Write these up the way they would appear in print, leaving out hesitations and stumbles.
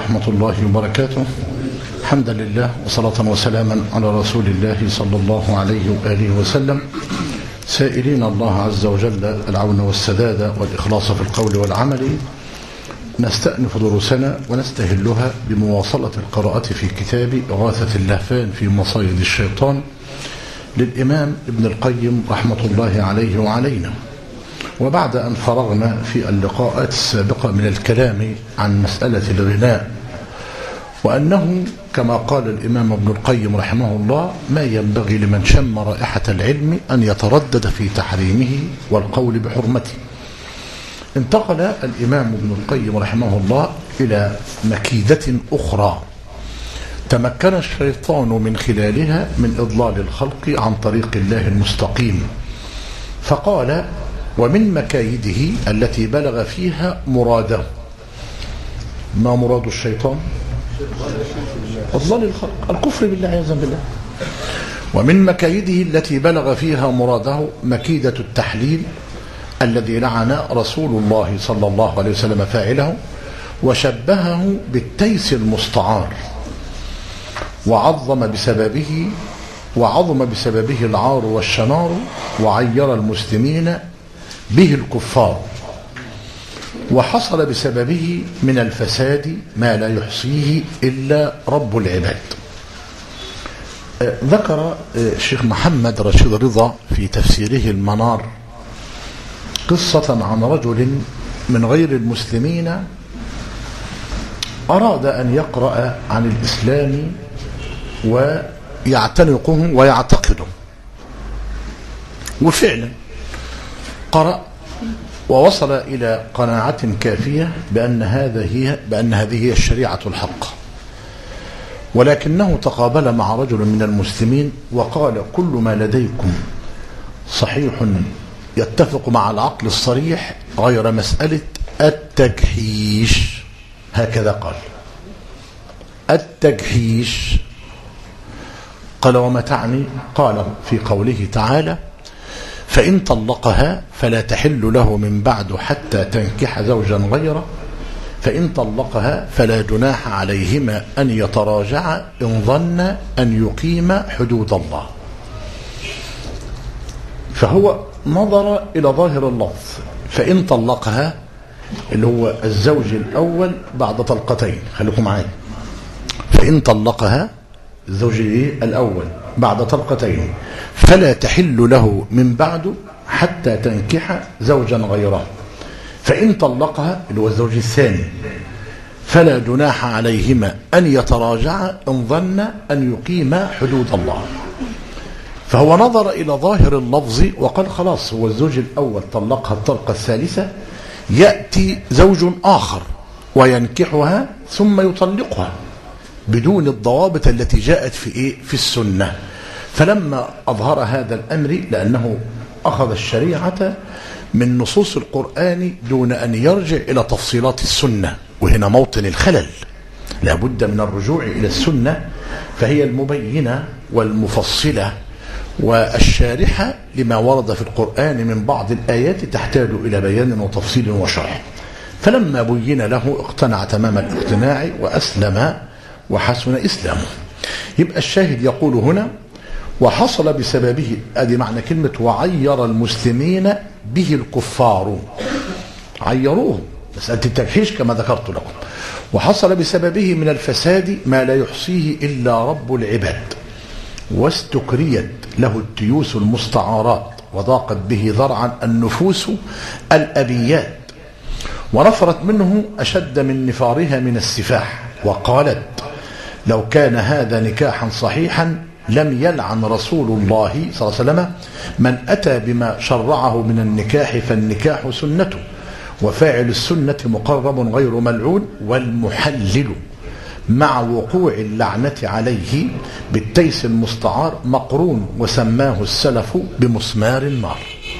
ورحمة الله وبركاته. حمدا لله وصلاة وسلاما على رسول الله صلى الله عليه وآله وسلم، سائلين الله عز وجل العون والسداد والإخلاص في القول والعمل. نستأنف دروسنا ونستهلها بمواصلة القراءة في كتاب إغاثة اللهفان في مصايد الشيطان للإمام ابن القيم رحمة الله عليه وعلينا. وبعد أن فرغنا في اللقاءات السابقة من الكلام عن مسألة الغناء، وأنه كما قال الإمام ابن القيم رحمه الله ما ينبغي لمن شم رائحة العلم أن يتردد في تحريمه والقول بحرمته، انتقل الإمام ابن القيم رحمه الله إلى مكيدة أخرى تمكن الشيطان من خلالها من إضلال الخلق عن طريق الله المستقيم، فقال: ومن مكايده التي بلغ فيها مراده. ما مراد الشيطان؟ إضلال الخلق، الكفر بالله عياذا بالله. ومن مكايده التي بلغ فيها مراده مكيدة التحليل الذي لعن رسول الله صلى الله عليه وسلم فاعله، وشبهه بالتيس المستعار، وعظم بسببه العار والشنار، وعير المسلمين به الكفار، وحصل بسببه من الفساد ما لا يحصيه إلا رب العباد. ذكر الشيخ محمد رشيد رضا في تفسيره المنار قصة عن رجل من غير المسلمين أراد أن يقرأ عن الإسلام ويعتنقه ويعتقده، وفعلا قرأ ووصل إلى قناعة كافية بأن هذه هي الشريعة الحق، ولكنه تقابل مع رجل من المسلمين وقال: كل ما لديكم صحيح يتفق مع العقل الصريح غير مسألة التجحيش. هكذا قال: التجحيش. قال: وما تعني؟ قال: في قوله تعالى: فإن طلقها فلا تحل له من بعد حتى تنكح زوجا غيره، فإن طلقها فلا جناح عليهما أن يتراجعا إن ظن أن يقيم حدود الله. فهو نظر إلى ظاهر اللفظ، فإن طلقها اللي هو الزوج الأول بعد طلقتين، خليكم معايا، فإن طلقها الزوج الأول بعد طلقتين فلا تحل له من بعد حتى تنكح زوجا غيره، فإن طلقها اللي هو الزوج الثاني فلا جناح عليهما أن يتراجعا إن ظن أن يقيما حدود الله. فهو نظر إلى ظاهر اللفظ وقال: خلاص، هو الزوج الأول طلقها الطلقة الثالثة، يأتي زوج آخر وينكحها ثم يطلقها بدون الضوابط التي جاءت في السنة. فلما أظهر هذا الأمر، لأنه أخذ الشريعة من نصوص القرآن دون أن يرجع إلى تفصيلات السنة، وهنا موطن الخلل، لا بد من الرجوع إلى السنة، فهي المبينة والمفصلة والشارحة لما ورد في القرآن من بعض الآيات تحتاج إلى بيان وتفصيل وشرح. فلما بين له اقتنع تمام الاقتناع وأسلم وحسن إسلامه. يبقى الشاهد يقول هنا: وحصل بسببه، ادي معنى كلمة وعير المسلمين به الكفار، عيروه، مسألة التجحيش كما ذكرت لكم. وحصل بسببه من الفساد ما لا يحصيه إلا رب العباد، واستكريت له التيوس المستعارات، وضاقت به ذرعا النفوس الأبيات، ونفرت منه أشد من نفارها من السفاح، وقالت: لو كان هذا نكاحا صحيحا لم يلعن رسول الله صلى الله عليه وسلم من أتى بما شرعه من النكاح، فالنكاح سنته، وفاعل السنة مقرب غير ملعون، والمحلل مع وقوع اللعنة عليه بالتيس المستعار مقرون، وسماه السلف بمسمار النار.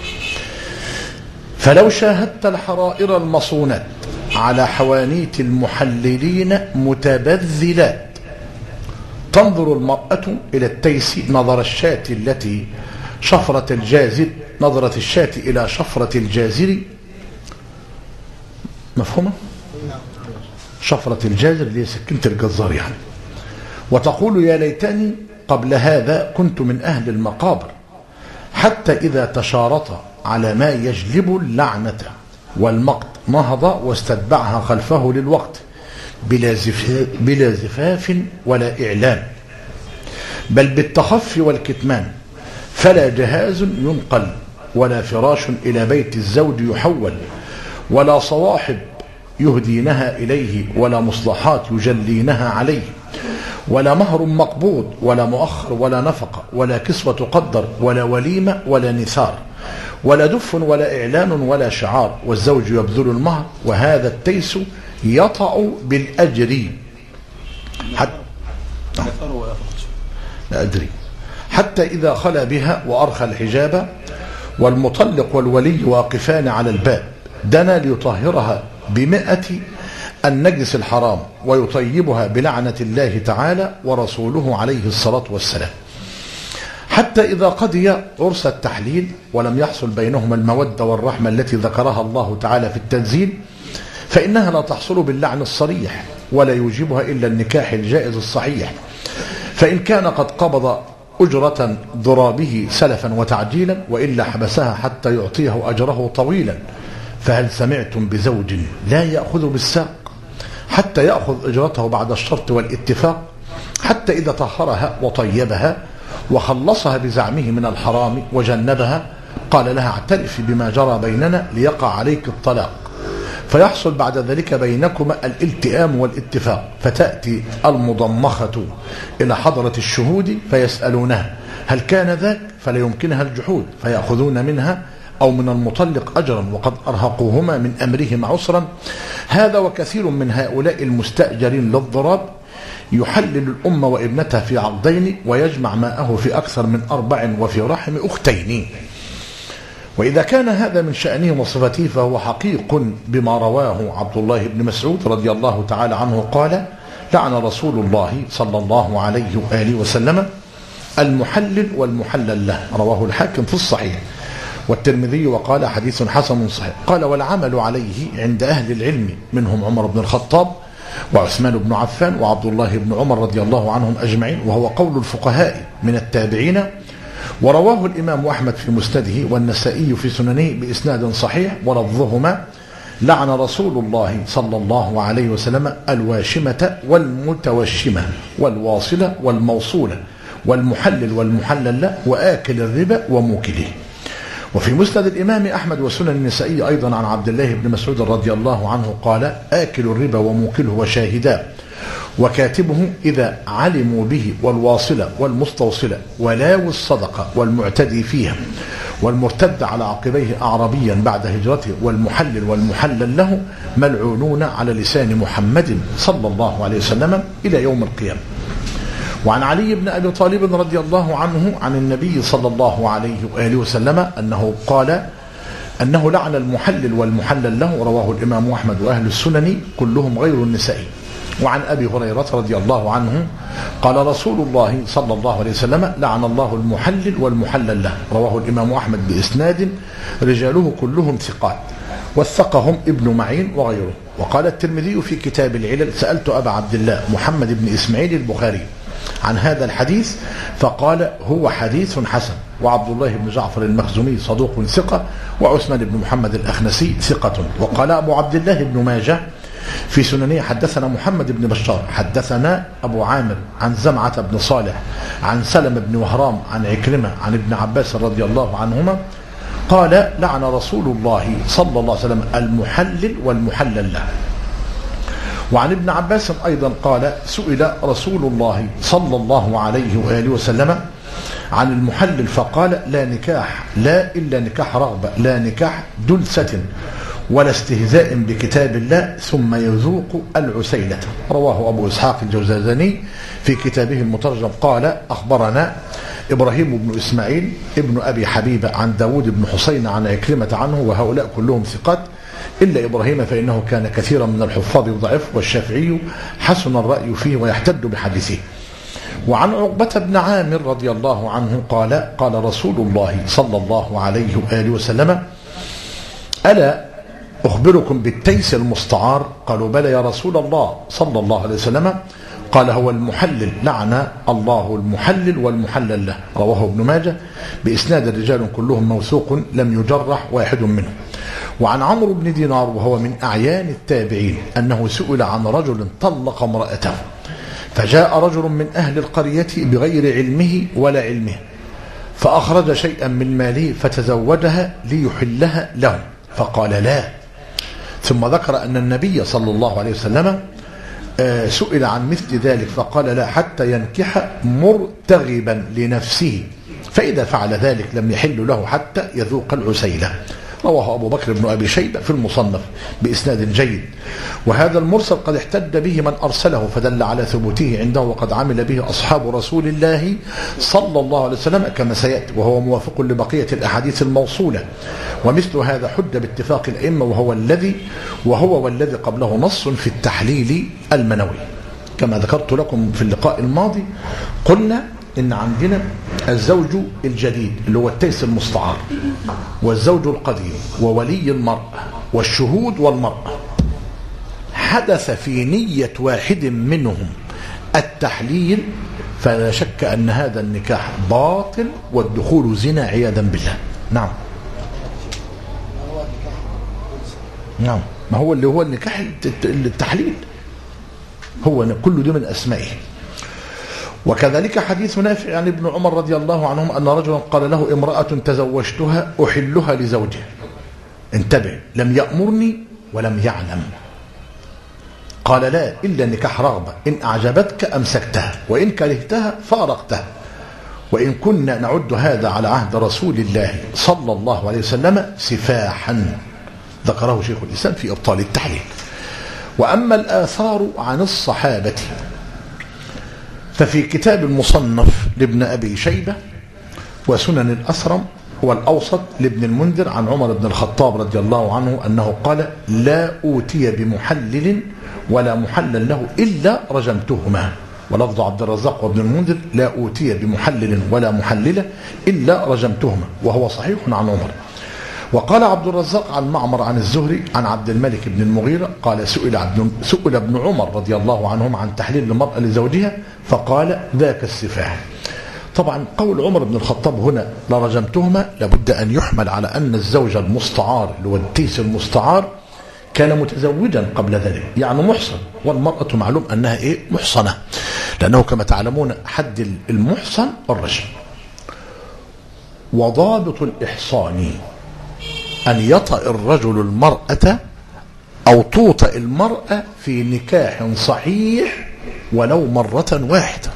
فلو شاهدت الحرائر المصونات على حوانيت المحللين متبذلات، تنظر المرأة إلى التيس نظر الشاة التي شفرة الجازر، نظرت الشاة إلى شفرة الجازر، مفهومة؟ شفرة الجازر اللي هي سكينة الجزار يعني. وتقول يا ليتني قبل هذا كنت من أهل المقابر، حتى إذا تشارط على ما يجلب اللعنة والمقت نهض واستتبعها خلفه للوقت بلا زفاف ولا إعلان، بل بالتخفي والكتمان، فلا جهاز ينقل ولا فراش إلى بيت الزوج يحول، ولا صواحب يهدينها إليه، ولا مصلحات يجلينها عليه، ولا مهر مقبوض ولا مؤخر ولا نفقة ولا كسوة تقدر ولا وليمة ولا نثار ولا دف ولا إعلان ولا شعار، والزوج يبذل المهر، وهذا التيس يطأ بالأجر حتى إذا خلا بها وأرخى الحجاب، والمطلق والولي واقفان على الباب، دنا ليطهرها ب100 النجس الحرام، ويطيبها بلعنة الله تعالى ورسوله عليه الصلاة والسلام، حتى إذا قضي عرس التحليل ولم يحصل بينهما المودة والرحمة التي ذكرها الله تعالى في التنزيل، فإنها لا تحصل باللعن الصريح، ولا يوجبها إلا النكاح الجائز الصحيح، فإن كان قد قبض أجرة ضرابه سلفا وتعجيلا، وإلا حبسها حتى يعطيه أجره طويلا. فهل سمعتم بزوج لا يأخذ بالساق حتى يأخذ أجرته بعد الشرط والاتفاق، حتى إذا طهرها وطيبها وخلصها بزعمه من الحرام وجنبها، قال لها اعترفي بما جرى بيننا ليقع عليك الطلاق، فيحصل بعد ذلك بينكما الالتئام والاتفاق، فتأتي المضمخة إلى حضرة الشهود فيسألونها هل كان ذاك، فلا يمكنها الجحود، فيأخذون منها أو من المطلق أجرا وقد أرهقوهما من أمرهما عسرا. هذا وكثير من هؤلاء المستأجرين للضراب يحلل الأم وابنتها في عقدين، ويجمع ماءه في أكثر من 4 وفي رحم أختين. وإذا كان هذا من شأنه وصفته فهو حقيق بما رواه عبد الله بن مسعود رضي الله تعالى عنه قال: لعن رسول الله صلى الله عليه وآله وسلم المحلل والمحلل له، رواه الحاكم في الصحيح والترمذي وقال حديث حسن صحيح. قال: والعمل عليه عند أهل العلم منهم عمر بن الخطاب وعثمان بن عفان وعبد الله بن عمر رضي الله عنهم أجمعين، وهو قول الفقهاء من التابعين. ورواه الإمام أحمد في مسنده والنسائي في سننه بإسناد صحيح ولفظهما: لعن رسول الله صلى الله عليه وسلم الواشمة والمتوشمة والواصلة والموصولة والمحلل والمحلل له وآكل الربا وموكله. وفي مسند الإمام أحمد وسنن النسائي أيضا عن عبد الله بن مسعود رضي الله عنه قال: آكل الربا وموكله وشاهداه وكاتبه إذا علموا به، والواصلة والمستوصلة ولاوي الصدقة والمعتدي فيها والمرتد على عقبيه أعربيا بعد هجرته والمحلل والمحلل له ملعونون على لسان محمد صلى الله عليه وسلم إلى يوم القيامة. وعن علي بن أبي طالب رضي الله عنه عن النبي صلى الله عليه وآله وسلم أنه قال أنه لعن المحلل والمحلل له، رواه الإمام أحمد وأهل السنن كلهم غير النسائي. وعن أبي هريرة رضي الله عنه قال رسول الله صلى الله عليه وسلم: لعن الله المحلل والمحلل له، رواه الإمام أحمد بإسناد رجاله كلهم ثقات، وثقهم ابن معين وغيره. وقال الترمذي في كتاب العلل: سألت أبا عبد الله محمد بن إسماعيل البخاري عن هذا الحديث فقال: هو حديث حسن. وعبد الله بن جعفر المخزومي صدوق ثقة، وعثمان بن محمد الأخنسي ثقة. وقال أبو عبد الله بن ماجه في سننه: حدثنا محمد بن بشار حدثنا أبو عامر عن زمعة بن صالح عن سلم بن وهرام عن عكرمة عن ابن عباس رضي الله عنهما قال: لعن رسول الله صلى الله عليه وسلم المحلل والمحلل له. وعن ابن عباس أيضا قال: سئل رسول الله صلى الله عليه وآله وسلم عن المحلل فقال: لا نكاح لا إلا نكاح رغبة، لا نكاح دلسة ولا استهزاء بكتاب الله ثم يذوق العسيلة. رواه أبو إسحاق الجوزجاني في كتابه المترجم قال: أخبرنا إبراهيم بن إسماعيل ابن أبي حبيبة عن داود بن حسين عن عكرمة عنه، وهؤلاء كلهم ثقات إلا إبراهيم فإنه كان كثيرا من الحفاظ ضعيف، والشافعي حسن الرأي فيه ويحتد بحديثه. وعن عقبة بن عامر رضي الله عنه قال: قال رسول الله صلى الله عليه وآله وسلم: ألا أخبركم بالتيس المستعار؟ قالوا بلى يا رسول الله صلى الله عليه وسلم. قال هو المحلل، لعن الله المحلل والمحلل له. رواه ابن ماجه بإسناد الرجال كلهم موثوق لم يجرح واحد منهم. وعن عمرو بن دينار وهو من أعيان التابعين أنه سئل عن رجل طلق امرأته، فجاء رجل من أهل القرية بغير علمه ولا علمه، فأخرج شيئا من ماله فتزوجها ليحلها له، فقال لا. ثم ذكر أن النبي صلى الله عليه وسلم سئل عن مثل ذلك فقال لا حتى ينكح مرتغبا لنفسه، فإذا فعل ذلك لم يحل له حتى يذوق العسيلة. رواه أبو بكر بن أبي شيبة في المصنف بإسناد جيد. وهذا المرسل قد احتج به من أرسله فدل على ثبوته عنده، وقد عمل به أصحاب رسول الله صلى الله عليه وسلم كما سيأتي، وهو موافق لبقية الأحاديث الموصولة. ومثل هذا حج باتفاق الأئمة، وهو والذي قبله نص في التحليل المنوي. كما ذكرت لكم في اللقاء الماضي قلنا إن عندنا الزوج الجديد اللي هو التيس المستعار، والزوج القديم، وولي المرأة، والشهود والمرأة. حدث في نية واحد منهم التحليل، فلا شك أن هذا النكاح باطل والدخول زنا عياذا بالله. نعم نعم، ما هو اللي هو النكاح التحليل، هو كل ده من أسمائه. وكذلك حديث نافع عن ابن عمر رضي الله عنهم أن رجلا قال له امرأة تزوجتها أحلها لزوجها، انتبه، لم يأمرني ولم يعلم. قال لا إلا نكاح رغبة، إن أعجبتك أمسكتها وإن كرهتها فارقتها. وإن كنا نعد هذا على عهد رسول الله صلى الله عليه وسلم سفاحا، ذكره شيخ الإسلام في إبطال التحليل. وأما الآثار عن الصحابة ففي كتاب المصنف لابن أبي شيبة، وسنن الأثرم والأوسط لابن المنذر عن عمر بن الخطاب رضي الله عنه أنه قال لا أوتي بمحلل ولا محلل له إلا رجمتهما. ولفظ عبد الرزاق وابن المنذر لا أوتي بمحلل ولا محلل إلا رجمتهما، وهو صحيح عن عمر. وقال عبد الرزاق عن معمر عن الزهري عن عبد الملك بن المغيرة قال سئل ابن عمر رضي الله عنهم عن تحليل المرأة لزوجها فقال ذاك السفاح. طبعا قول عمر بن الخطاب هنا لرجمتهما لابد أن يحمل على أن الزوج المستعار اللي هو التيس المستعار كان متزوجا قبل ذلك، يعني محصن، والمرأة معلوم أنها محصنة، لأنه كما تعلمون حد المحصن الرجم. وضابط الإحصان أن يطأ الرجل المرأة أو توطأ المرأة في نكاح صحيح ولو مرة واحدة.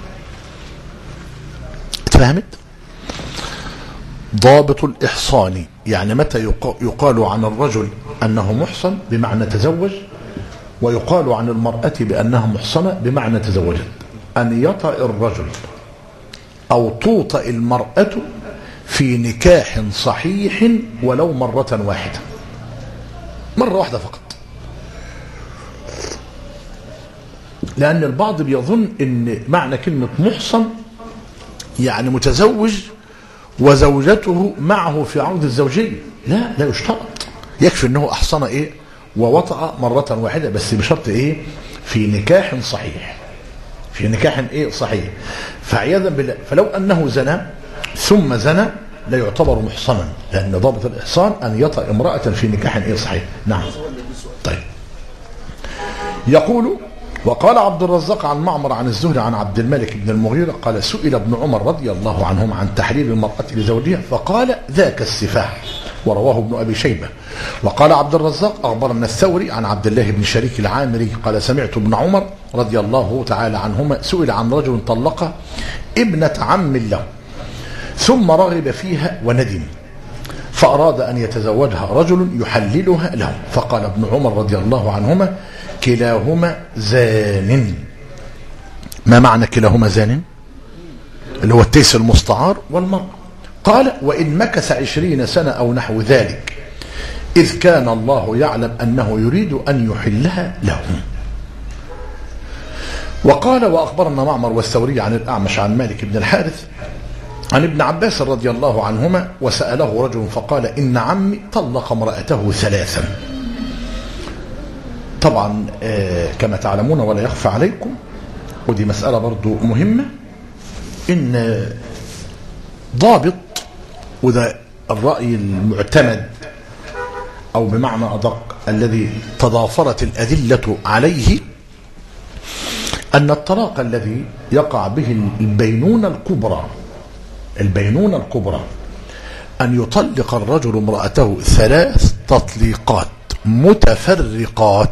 اتفهمت؟ ضابط الإحصان يعني متى يقال عن الرجل أنه محصن بمعنى تزوج، ويقال عن المرأة بأنها محصنة بمعنى تزوجت. أن يطأ الرجل أو توطأ المرأة في نكاح صحيح ولو مرة واحدة، مرة واحدة فقط. لأن البعض بيظن أن معنى كلمة محصن يعني متزوج وزوجته معه في عقد الزوجية. لا يشترط، يكفي أنه أحصن ووطأ مرة واحدة، بس بشرط في نكاح صحيح، في نكاح صحيح. فعياذا بالله، فلو أنه زنى ثم زنى لا يعتبر محصنا، لأن ضابط الإحصان أن يطأ امرأة في نكاح صحيح. نعم. طيب، يقول وقال عبد الرزاق عن معمر عن الزهري عن عبد الملك بن المغيرة قال سئل ابن عمر رضي الله عنهم عن تحليل المرأة لزوجها فقال ذاك السفاح، ورواه ابن أبي شيبة. وقال عبد الرزاق أخبرنا الثوري عن عبد الله بن شريك العامري قال سمعت ابن عمر رضي الله تعالى عنهما سئل عن رجل طلق ابنة عم له ثم رغب فيها وندم، فأراد أن يتزوجها رجل يحللها له، فقال ابن عمر رضي الله عنهما كلاهما زان. ما معنى كلاهما زان؟ اللي هو التيس المستعار والمرأة. قال وإن مكث 20 سنة أو نحو ذلك، إذ كان الله يعلم أنه يريد أن يحلها لهم. وقال وأخبرنا معمر والثوري عن الأعمش عن مالك بن الحارث عن ابن عباس رضي الله عنهما وسأله رجل فقال إن عمي طلق امرأته 3، طبعا كما تعلمون ولا يخفى عليكم، ودي مسألة برضو مهمة، إن ضابط، وده الرأي المعتمد أو بمعنى أدق الذي تضافرت الأدلة عليه، أن الطلاق الذي يقع به البينونة الكبرى أن يطلق الرجل امرأته 3 تطليقات متفرقات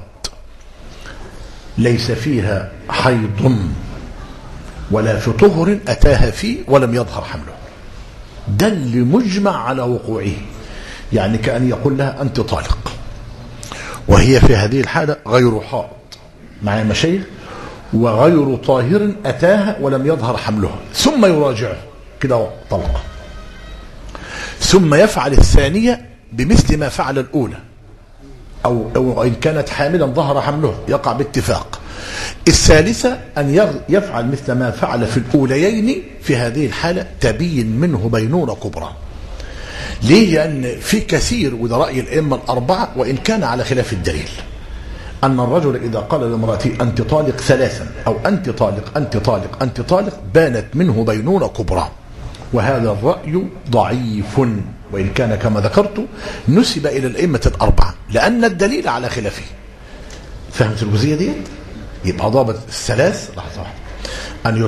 ليس فيها حيض ولا في طهر أتاها فيه ولم يظهر حمله. ده اللي مجمع على وقوعه، يعني كأن يقول لها أنت طالق، وهي في هذه الحالة غير حائض مع مشايخ وغير طاهر أتاها ولم يظهر حملها، ثم يراجعه كده طلقة، ثم يفعل الثانية بمثل ما فعل الأولى، أو إن كانت حاملا ظهر حملها يقع باتفاق. الثالثة أن يفعل مثل ما فعل في الأوليين، في هذه الحالة تبين منه بينونة كبرى. ليه؟ لأن في كثير، وده رأي الأئمة الأربعة وإن كان على خلاف الدليل، أن الرجل إذا قال لامرأته أنت طالق 3 أو أنت طالق أنت طالق أنت طالق، بانت منه بينونة كبرى، وهذا الرأي ضعيف، وإن كان كما ذكرت نسب إلى الأئمة الأربعة لأن الدليل على خلافه. فهمت الجزئية دي؟ يبقى ضابط 3 لحظة واحدة، أن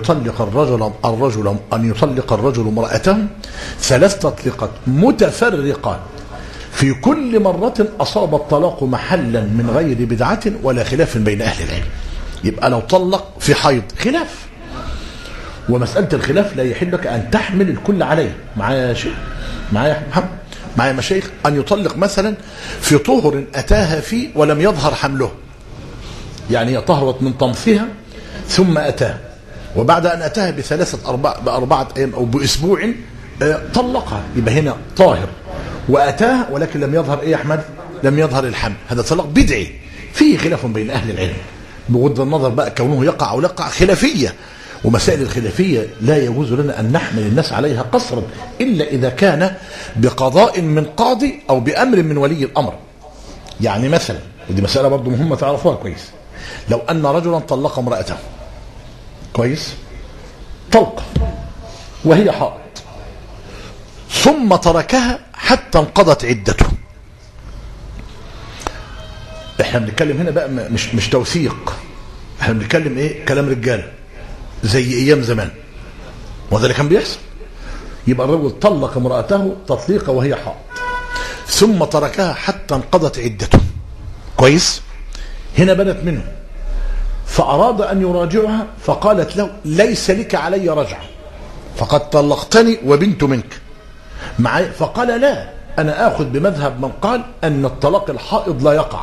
يطلق الرجل امرأته 3 تطليقات متفرقات في كل مرة أصاب الطلاق محلا من غير بدعة ولا خلاف بين أهل العلم. يبقى لو طلق في حيض خلاف، ومسألة الخلاف لا يحل لك أن تحمل الكل عليه. معايا شيء؟ معايا محمد؟ معايا مشايخ؟ أن يطلق مثلا في طهر أتاها فيه ولم يظهر حمله، يعني هي طهرت من طمثها ثم أتاها، وبعد أن أتاها بأربعة أيام أو بأسبوع طلقها، يبقى هنا طاهر وأتاها ولكن لم يظهر إيه يا أحمد؟ لم يظهر الحمل. هذا طلاق بدعي فيه خلاف بين أهل العلم، بغض النظر بقى كونه يقع أو لا يقع، خلافية، ومسائل الخلافية لا يجوز لنا أن نحمل الناس عليها قصرا إلا إذا كان بقضاء من قاضي أو بأمر من ولي الأمر. يعني مثلا، ودي مسألة برضو مهمة تعرفوها كويس، لو أن رجلا طلق امرأته كويس طلقة وهي حائض، ثم تركها حتى انقضت عدته، احنا بنتكلم هنا بقى مش توثيق، احنا بنتكلم ايه؟ كلام رجاله زي ايام زمان، وهذا اللي كان بيحصل. يبقى الرجل طلق امرأته تطليقة وهي حائض ثم تركها حتى انقضت عدته كويس، هنا بدت منه، فأراد أن يراجعها، فقالت له ليس لك علي رجعة، فقد طلقتني وبنت منك معي. فقال لا، أنا آخذ بمذهب من قال أن الطلاق الحائض لا يقع،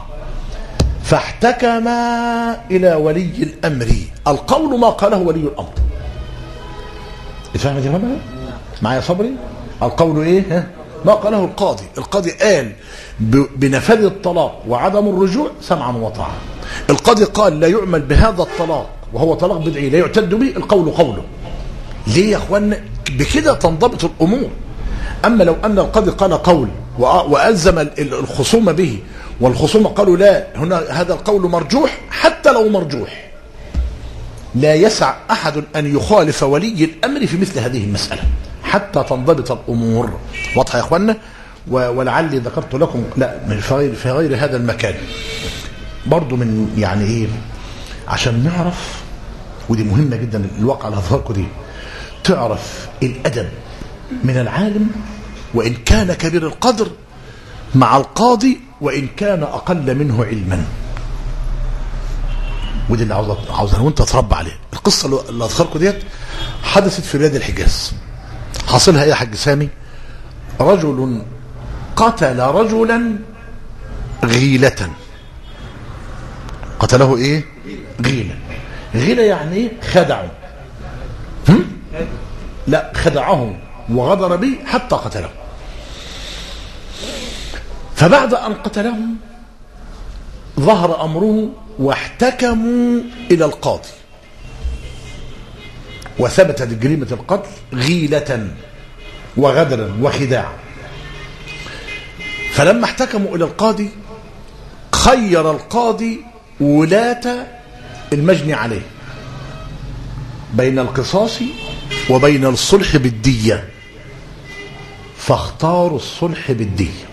فاحتكما إلى ولي الأمر. القول ما قاله ولي الأمر. فهمت يا فندم؟ معايا صبري؟ القول إيه؟ ما قاله القاضي. القاضي قال بنفاذ الطلاق وعدم الرجوع سمعا وطاعة. القاضي قال لا يعمل بهذا الطلاق وهو طلاق بدعي لا يعتد به، القول قوله. ليه يا اخوانا؟ بكده تنضبط الامور. اما لو ان القاضي قال قول والزم الخصوم به، والخصوم قالوا لا، هنا هذا القول مرجوح، حتى لو مرجوح لا يسع احد ان يخالف ولي الامر في مثل هذه المساله حتى تنضبط الامور. واضحه يا اخوانا؟ ولعلي ذكرت لكم لا في غير هذا المكان برضو من يعني ايه، عشان نعرف، ودي مهمة جدا الواقع اللي هظهركم دي، تعرف الأدب من العالم وإن كان كبير القدر مع القاضي وإن كان أقل منه علما. ودي اللي عاوز وانت تربى عليه. القصة اللي هظهركم ديت حدثت في بلاد الحجاز. حاصلها ايه يا حاج سامي؟ رجل قتل رجلا غيلة. قتله ايه؟ غيلة. غيلة يعني ايه؟ خدعه. لا، خدعه وغدر به حتى قتله. فبعد ان قتلهم ظهر امره واحتكموا الى القاضي، وثبتت جريمة القتل غيلة وغدرا وخداعا. فلما احتكموا الى القاضي خير القاضي ولاة المجني عليه بين القصاص وبين الصلح بالدية، فاختاروا الصلح بالدية.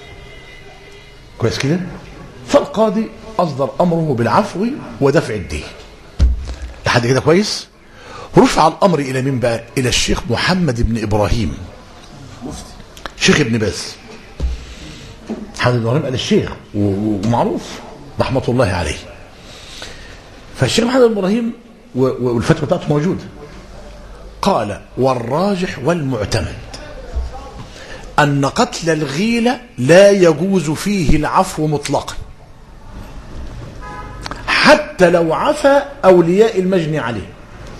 كويس كده؟ فالقاضي أصدر أمره بالعفو ودفع الدية. لحد كده كويس؟ رفع الأمر إلى مين بقى؟ إلى الشيخ محمد بن إبراهيم شيخ ابن باز. محمد بن إبراهيم قال الشيخ ومعروف رحمة الله عليه. فالشيخ محمد بن إبراهيم والفتوى بتاعته موجودة، قال والراجح والمعتمد أن قتل الغيلة لا يجوز فيه العفو مطلقا حتى لو عفى أولياء المجني عليه.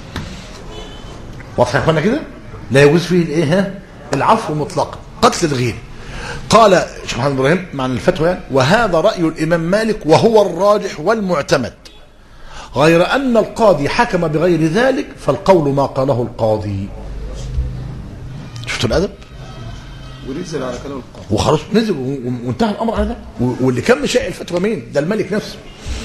واضح يا اخوانا كده؟ لا يجوز فيه الايه؟ العفو مطلقا قتل الغيل. قال الشيخ محمد بن ابراهيم معنى الفتوى يعني وهذا رأي الإمام مالك وهو الراجح والمعتمد، غير أن القاضي حكم بغير ذلك فالقول ما قاله القاضي. شفتوا الأدب؟ ونزل على كلام القاضي وخلاص نزل وانتهى الأمر على ده. واللي كان مشاع الفتوى مين؟ ده الملك نفسه.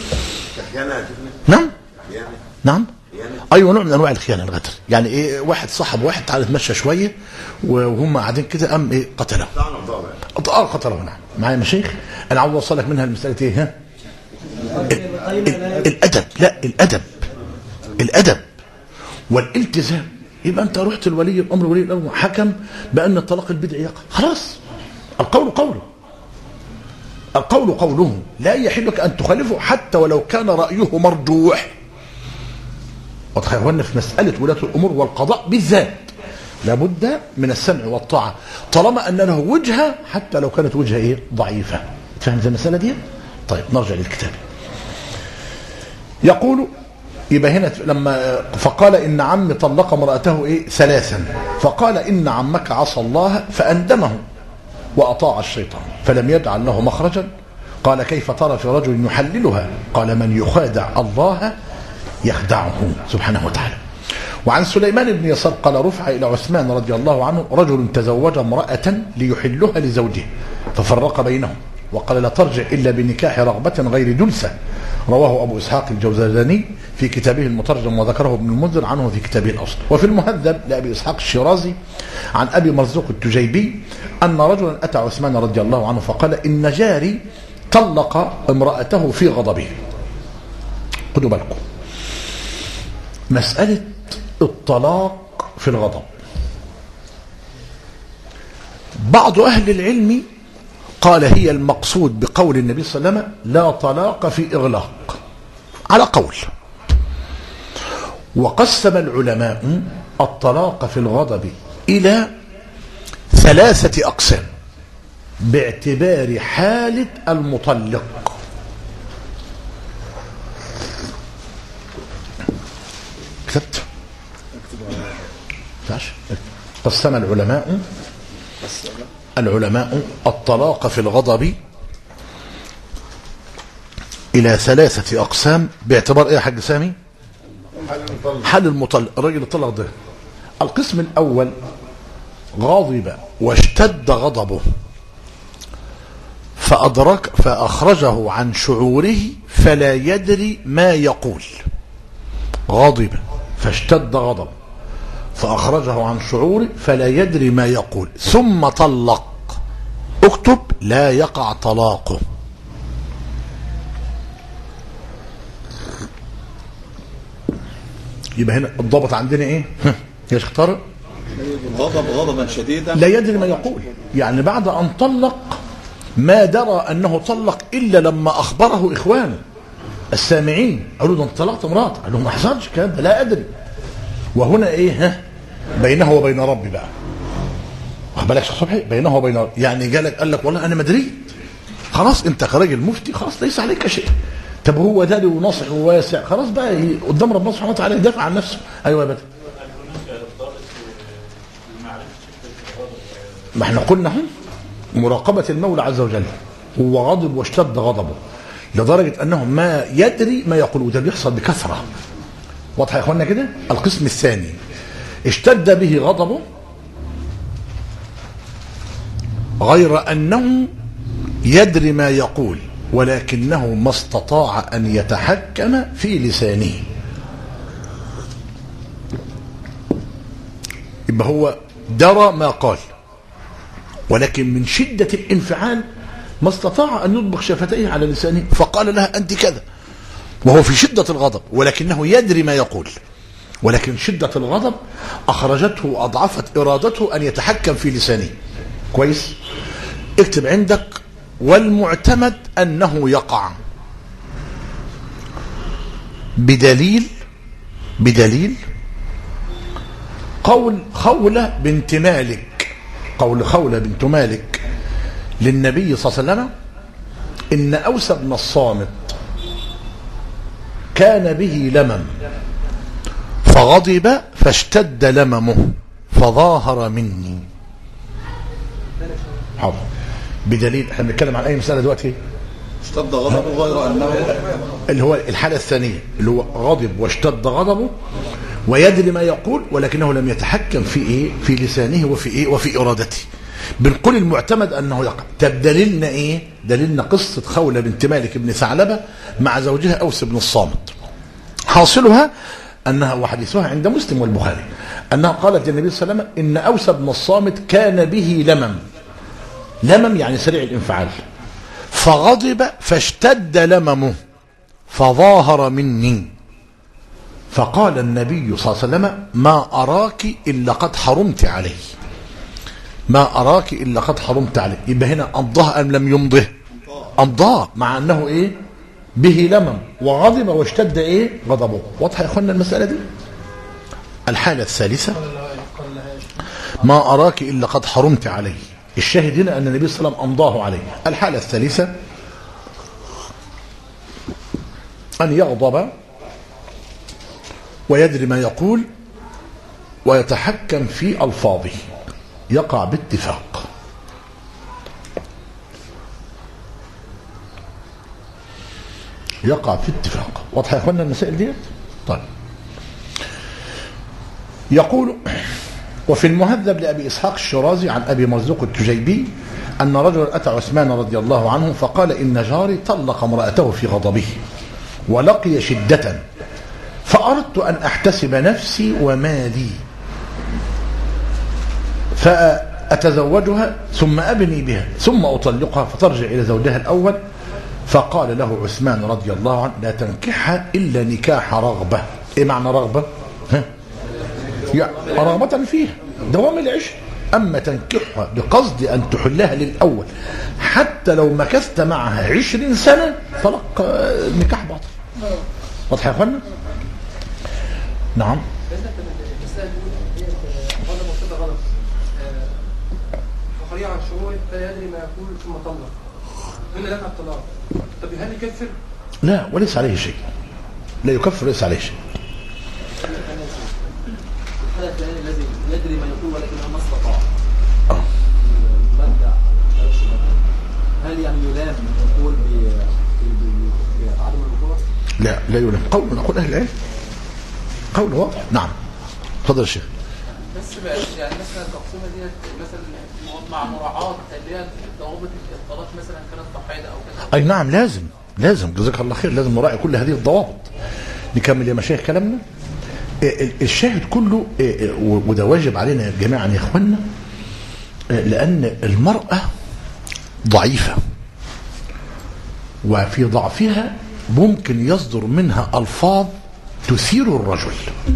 نعم نعم ايوه، نوع من انواع الخيانه الغدر. يعني ايه؟ واحد صاحب واحد تعالى نتمشى شويه وهم قاعدين كده قام ايه؟ قتله. قتله. نعم معايا مشايخ. انا عاوز اوصلك منها المساله ايه؟ ها؟ الادب. لا الادب والالتزام. يبقى انت رحت الولي الامر ولي الامر حكم بان الطلاق البدعي يقع، خلاص القول قوله، لا يحل لك ان تخالفه حتى ولو كان رايه مرجوح. وتخيلنا في مساله ولاة الامور والقضاء بالذات لابد من السمع والطاعه طالما ان له وجهه حتى لو كانت وجهه ايه؟ ضعيفه. فهمت المساله دي؟ طيب نرجع للكتاب. يقول يبقى هنا لما فقال ان عمي طلق امراته ايه؟ 3 فقال ان عمك عصى الله فاندمه واطاع الشيطان فلم يجعل له مخرجا. قال كيف ترى في رجل يحللها؟ قال من يخادع الله يخدعه سبحانه وتعالى. وعن سليمان بن يسار قال رفع إلى عثمان رضي الله عنه رجل تزوج امرأة ليحلها لزوجه ففرق بينهم وقال لا ترجع إلا بنكاح رغبة غير جلسة. رواه أبو إسحاق الجوزجاني في كتابه المترجم وذكره ابن المنذر عنه في كتابه الأصل. وفي المهذب لأبي إسحاق الشيرازي عن أبي مرزوق التجيبي أن رجلا أتى عثمان رضي الله عنه فقال إن جاري طلق امرأته في غضبه. خدوا بالكم مسألة الطلاق في الغضب، بعض أهل العلم قال هي المقصود بقول النبي صلى الله عليه وسلم لا طلاق في إغلاق على قول. وقسم العلماء الطلاق في الغضب إلى 3 أقسام باعتبار حالة المطلق. كتبت؟ قسم العلماء الطلاق في الغضب إلى 3 أقسام باعتبار إيه يا حاج سامي؟ حال المطلق. الرجل الطلق ده القسم الأول غاضب واشتد غضبه فأخرجه عن شعوره فلا يدري ما يقول. غاضب فاشتد غضب فأخرجه عن شعوره فلا يدري ما يقول ثم طلق. اكتب لا يقع طلاقه. يبقى هنا الضابط عندنا ايه؟ يا شيخ طارق؟ غضب غضبا شديدا لا يدري ما يقول، يعني بعد ان طلق ما درى انه طلق الا لما اخبره اخوانه السامعين قالوا ده انت طلقت مراتك، قال لهم ما حصلش الكلام ده لا ادري. وهنا ايه؟ بينه وبين ربي بقى. واخد بالك يا شيخ صبحي؟ بينه وبين ربي، يعني جالك قال لك والله انا ما دريت، خلاص انت كراجل مفتي خلاص ليس عليك شيء. طب هو داري وناصح وواسع خلاص بقى قدام ربنا سبحانه وتعالى يدافع عن نفسه. ايوه يا بدر. ما احنا قلنا مراقبة المولى عز وجل. هو غضب واشتد غضبه لدرجة انه ما يدري ما يقول، وده بيحصل بكثرة. واضح يا اخوانا كده؟ القسم الثاني اشتد به غضبه غير انه يدري ما يقول ولكنه ما استطاع أن يتحكم في لسانه. يبقى هو درى ما قال، ولكن من شدة الانفعال ما استطاع أن يطبق شفتيه على لسانه، فقال لها أنت كذا وهو في شدة الغضب، ولكنه يدري ما يقول، ولكن شدة الغضب أخرجته وأضعفت إرادته أن يتحكم في لسانه. كويس؟ اكتب عندك: والمعتمد أنه يقع بدليل قول خولة بنت مالك للنبي صلى الله عليه وسلم إن أوس بن الصامت كان به لمم فغضب فاشتد لممه فظاهر مني. حاضر. بدليل احنا بنتكلم عن اي مسألة دلوقتي؟ اشتد غضبه غير انه اللي هو الحالة الثانية اللي هو غضب واشتد غضبه ويدري ما يقول، ولكنه لم يتحكم في ايه؟ في لسانه وفي ايه؟ وفي ارادته. بنقول المعتمد انه يقع. طب دليلنا ايه؟ دليلنا قصة خولة بنت مالك بن ثعلبة مع زوجها اوس بن الصامت. حاصلها انها وحديثها عند مسلم والبخاري انها قالت للنبي صلى الله عليه وسلم ان اوس بن الصامت كان به لمم يعني سريع الانفعال، فغضب فاشتد لممه فظاهر مني، فقال النبي صلى الله عليه وسلم ما أراك إلا قد حرمت عليه. يبقى هنا أمضاه أم لم يمضه؟ أمضاه، مع أنه إيه؟ به لمم وغضب واشتد إيه؟ غضبه. واضحة يا أخوانا المسألة دي؟ الحالة الثالثة ما أراك إلا قد حرمت عليه. الشاهد هنا أن النبي صلى الله عليه وسلم أمضاه عليه. الحالة الثالثة أن يغضب ويدري ما يقول ويتحكم في ألفاظه، يقع باتفاق. واضح يا أخوانا المسائل دي؟ طيب. يقول: وفي المهذب لأبي إسحاق الشرازي عن أبي مرزوق التجيبي أن رجلا أتى عثمان رضي الله عنه فقال إن جاري طلق امرأته في غضبه ولقي شدة، فأردت أن أحتسب نفسي ومالي فأتزوجها ثم أبني بها ثم أطلقها فترجع إلى زوجها الأول. فقال له عثمان رضي الله عنه: لا تنكحها إلا نكاح رغبة. إيه معنى رغبة؟ رغبة فيها دوام العشق. أما تنكحها بقصد أن تحلها للأول حتى لو مكثت معها 20 سنة طلق نكاح باطل. واضح يا أخوانا؟ نعم. فقريع عن شعوره فلا يدري ما يقول ثم طلق من لك الطلاق. طب هل يكفر؟ لا، وليس عليه شيء. لا يكفر، ليس عليه شيء. الذي يدري ما يقول ولكنه ما استطاع هل يعني يلام يقول بعدم الوقوع؟ لا يلام. قول نقول أهل العلم قول واضح. نعم. تفضل يا شيخ. بس يعني مثلا التقسيمه دي مثلا مع مراعاه اللي هي ضوابط الطلاق مثلا كانت تحيض او كذا. اي نعم، لازم جزاك الله خير، لازم نراعي كل هذه الضوابط. نكمل يا مشايخ كلامنا. الشاهد كله وده واجب علينا جميعا يا اخوانا، لان المرأة ضعيفة وفي ضعفها ممكن يصدر منها الفاظ تثير الرجل.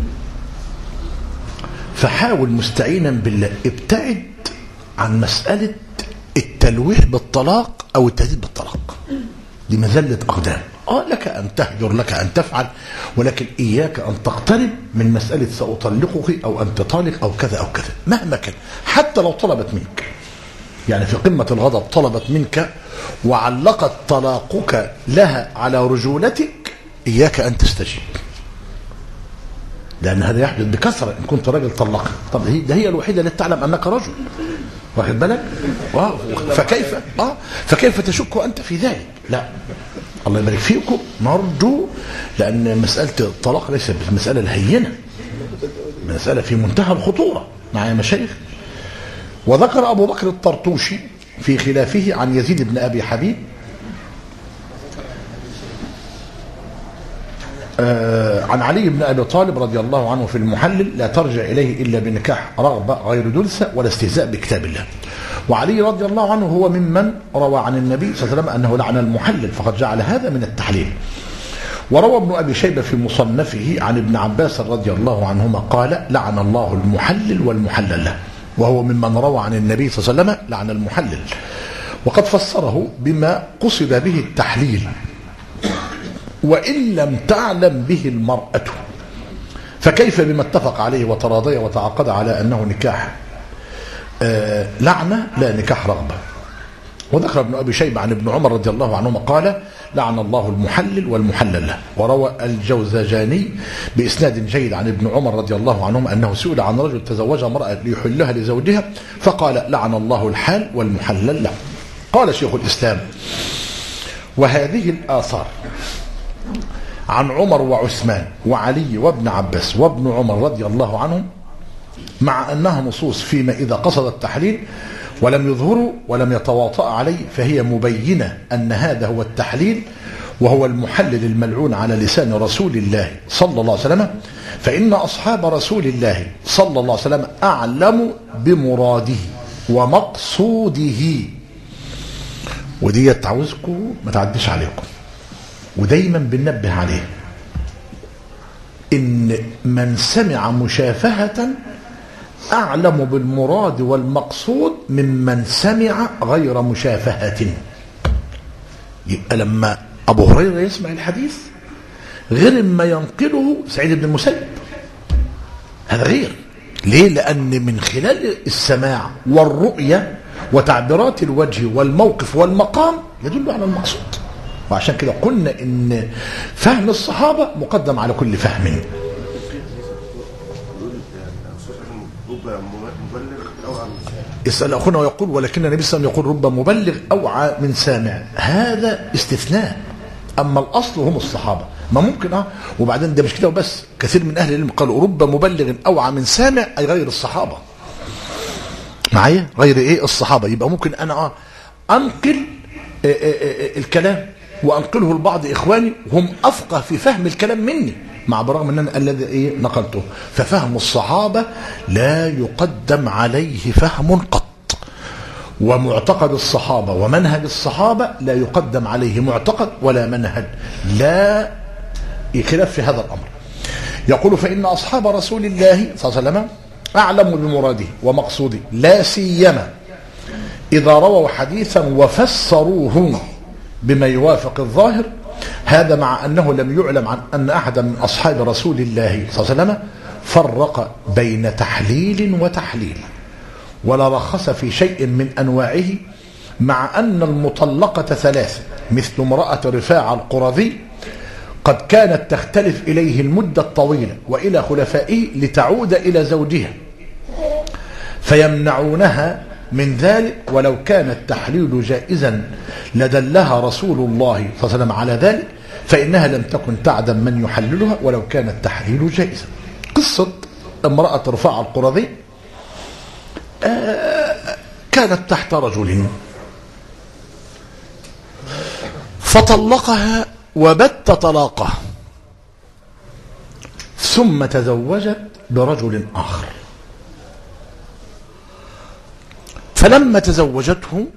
فحاول مستعينا بالله ابتعد عن مسألة التلويح بالطلاق او التهديد بالطلاق. دي مذلة أقدام. لك أن تهجر، لك أن تفعل، ولكن إياك أن تقترب من مسألة سأطلقك أو أن تطالق أو كذا أو كذا مهما كان، حتى لو طلبت منك. يعني في قمة الغضب طلبت منك وعلقت طلاقك لها على رجولتك، إياك أن تستجيب، لأن هذا يحدث بكثرة إن كنت راجل طلقها. طب هي الوحيدة التي تعلم أنك رجل، واخد بالك؟ فكيف تشك أنت في ذلك؟ لا، الله يبارك فيكم، نرجو، لأن مسألة الطلاق ليست مسألة الهينة، مسألة في منتهى الخطورة. معايا مشايخ؟ وذكر أبو بكر الطرطوشي في خلافه عن يزيد بن أبي حبيب عن علي بن أبي طالب رضي الله عنه في المحلل: لا ترجع إليه إلا بنكاح رغبة غير دلسة ولا استهزاء بكتاب الله. وعلي رضي الله عنه هو ممن روى عن النبي صلى الله عليه وسلم أنه لعن المحلل، فقد جعل هذا من التحليل. وروى ابن أبي شيبة في مصنفه عن ابن عباس رضي الله عنهما قال: لعن الله المحلل والمحلل له، وهو ممن روى عن النبي صلى الله عليه وسلم لعن المحلل، وقد فسره بما قصد به التحليل وإن لم تعلم به المرأة، فكيف بما اتفق عليه وتراضي وتعاقد على أنه نكاح لعنة لا نكاح رغبة. وذكر ابن أبي شيبة عن ابن عمر رضي الله عنهما قال: لعن الله المحلل والمحلل له. وروى الجوزجاني بإسناد جيد عن ابن عمر رضي الله عنهما أنه سئل عن رجل تزوج امرأة ليحلها لزوجها فقال: لعن الله الحال والمحلل له. قال شيخ الإسلام: وهذه الآثار عن عمر وعثمان وعلي وابن عباس وابن عمر رضي الله عنهم، مع أنها نصوص فيما إذا قصد التحليل ولم يظهروا ولم يتواطأ عليه، فهي مبينة أن هذا هو التحليل وهو المحلل الملعون على لسان رسول الله صلى الله عليه وسلم، فإن أصحاب رسول الله صلى الله عليه وسلم أعلم بمراده ومقصوده. ودي تعوزكم ما تعديش عليكم، ودايما بننبه عليه إن من سمع مشافهة أعلم بالمراد والمقصود ممن سمع غير مشافهة. يبقى لما أبو هريرة يسمع الحديث غير ما ينقله سعيد بن المسيب، هذا غير. ليه؟ لأن من خلال السماع والرؤية وتعبيرات الوجه والموقف والمقام يدل على المقصود. وعشان كده قلنا إن فهم الصحابة مقدم على كل فهم. يسأل أخونا ويقول: ولكن النبي صلى الله عليه وسلم يقول: رب مبلغ أوعى من سامع. هذا استثناء، أما الأصل هم الصحابة. ما ممكن وبعدين ده مش كده وبس، كثير من أهل العلم قالوا: رب مبلغ أوعى من سامع، أي غير الصحابة. معايا؟ غير إيه؟ الصحابة. يبقى ممكن أنا أنقل الكلام وأنقله لبعض إخواني وهم أفقه في فهم الكلام مني، مع برغم أن أنا الذي نقلته. ففهم الصحابة لا يقدم عليه فهم قط، ومعتقد الصحابة ومنهج الصحابة لا يقدم عليه معتقد ولا منهج، لا خلاف في هذا الأمر. يقول: فإن أصحاب رسول الله صلى الله عليه وسلم أعلم بمراده ومقصوده، لا سيما إذا رووا حديثا وفسروه بما يوافق الظاهر. هذا مع أنه لم يعلم عن أن أحدا من أصحاب رسول الله صلى الله عليه وسلم فرق بين تحليل وتحليل، ولا رخص في شيء من أنواعه، مع أن المطلقة ثلاثة، مثل امرأة رفاعة القرظي قد كانت تختلف إليه المدة الطويلة وإلى خلفائه لتعود إلى زوجها، فيمنعونها من ذلك، ولو كان التحليل جائزا لدلها رسول الله صلى الله عليه وسلم على ذلك، فإنها لم تكن تعدم من يحللها ولو كان التحليل جائزا. قصة امرأة رفاعة القرظي كانت تحت رجل فطلقها وبت طلاقه، ثم تزوجت برجل آخر. فلما تزوجته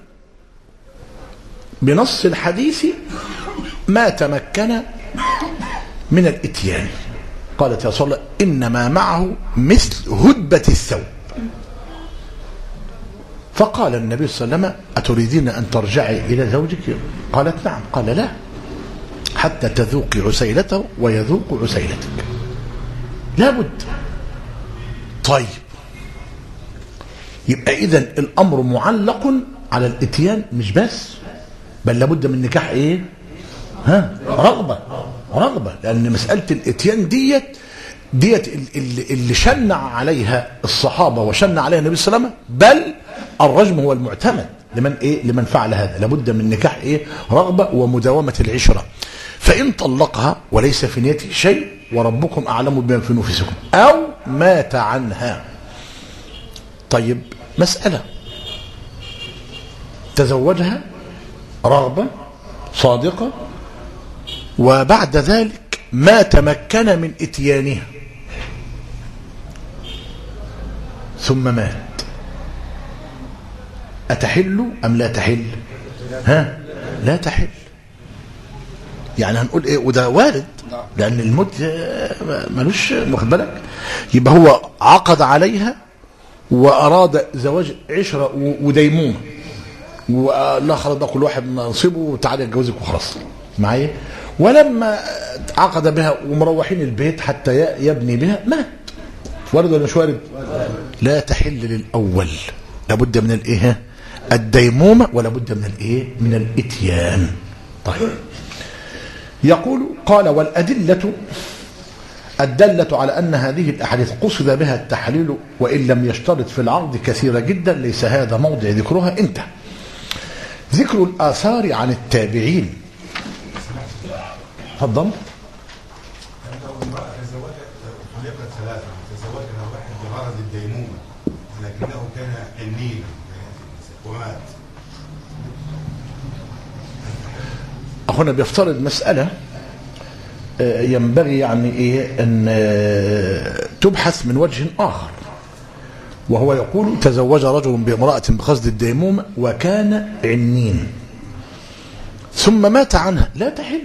بنص الحديث ما تمكن من الاتيان، قالت: يا رسول الله إنما معه مثل هدبة الثوب. فقال النبي صلى الله عليه وسلم: أتريدين أن ترجعي إلى زوجك؟ قالت: نعم. قال: لا، حتى تذوقي عسيلته ويذوق عسيلتك، لابد. طيب، يبقى إذن الأمر معلق على الاتيان مش بس، بل لابد من نكاح إيه؟ رغبة، لأن مسألة الاتيان ديت اللي شنع عليها الصحابة وشنع عليها النبي صلى الله عليه وسلم، بل الرجم هو المعتمد لمن فعل هذا. لابد من نكاح رغبة ومداومة العشرة. فإن طلقها وليس في نيته شيء وربكم أعلم بما في نفسكم، أو مات عنها. طيب، مسألة تزوجها رغبة صادقة، وبعد ذلك ما تمكن من إتيانها ثم مات، أتحل أم لا تحل؟ ها؟ لا تحل. يعني هنقول ايه؟ وده وارد لأن الموت ملوش واخد بالك. يبقى هو عقد عليها وأراد زواج عشرة وديمومة، ولا خلاص بقى كل واحد نصيبه وتعالى اتجوزك وخلاص معايا. ولما عقد بها ومروحين البيت حتى يبني بها مات. وارد ولا مش وارد؟ لا تحل للأول، لابد من الايه؟ الديمومة، ولا بد من الايه؟ من الاتيان. طيب يقول قال والأدلة الدالة على أن هذه الأحاديث قصد بها التحليل وإن لم يشترط في العرض كثيرة جدا، ليس هذا موضع ذكرها. انت ذكر الآثار عن التابعين. تفضل. تزوجها واحد بغرض الديمومة ولكنه كان عنينا ومات. هنا بيفترض مسألة ينبغي يعني ايه ان تبحث من وجه آخر، وهو يقول تزوج رجل بامرأة بقصد الديمومة وكان عنين ثم مات عنها، لا تحل،